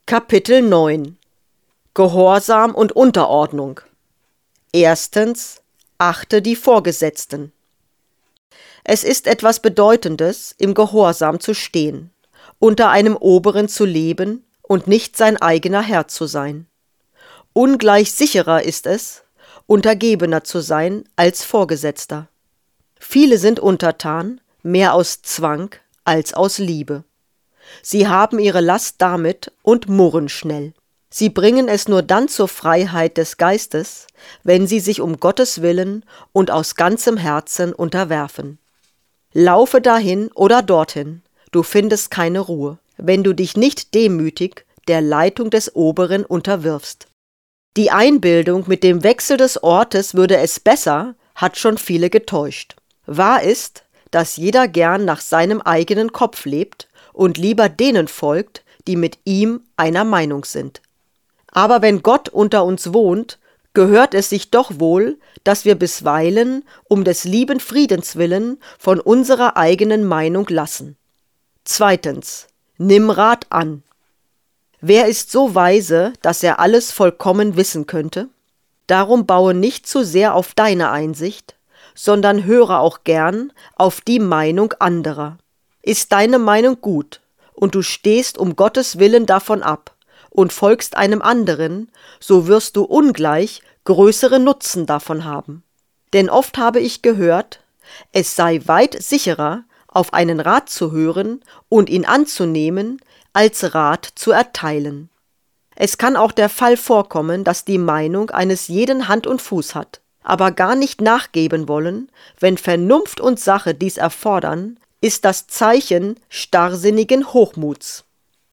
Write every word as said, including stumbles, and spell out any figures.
Kapitel neun Gehorsam und Unterordnung. Erstens, achte die Vorgesetzten. Es ist etwas Bedeutendes, im Gehorsam zu stehen, unter einem Oberen zu leben und nicht sein eigener Herr zu sein. Ungleich sicherer ist es, Untergebener zu sein als Vorgesetzter. Viele sind untertan, mehr aus Zwang als aus Liebe. Sie haben ihre Last damit und murren schnell. Sie bringen es nur dann zur Freiheit des Geistes, wenn sie sich um Gottes Willen und aus ganzem Herzen unterwerfen. Laufe dahin oder dorthin, du findest keine Ruhe, wenn du dich nicht demütig der Leitung des Oberen unterwirfst. Die Einbildung, mit dem Wechsel des Ortes würde es besser, hat schon viele getäuscht. Wahr ist, dass jeder gern nach seinem eigenen Kopf lebt und lieber denen folgt, die mit ihm einer Meinung sind. Aber wenn Gott unter uns wohnt, gehört es sich doch wohl, dass wir bisweilen, um des lieben Friedens willen, von unserer eigenen Meinung lassen. Zweitens, nimm Rat an. Wer ist so weise, dass er alles vollkommen wissen könnte? Darum baue nicht zu sehr auf deine Einsicht, sondern höre auch gern auf die Meinung anderer. Ist deine Meinung gut und du stehst um Gottes Willen davon ab und folgst einem anderen, so wirst du ungleich größere Nutzen davon haben. Denn oft habe ich gehört, es sei weit sicherer, auf einen Rat zu hören und ihn anzunehmen, als Rat zu erteilen. Es kann auch der Fall vorkommen, dass die Meinung eines jeden Hand und Fuß hat, aber gar nicht nachgeben wollen, wenn Vernunft und Sache dies erfordern, ist das Zeichen starrsinnigen Hochmuts.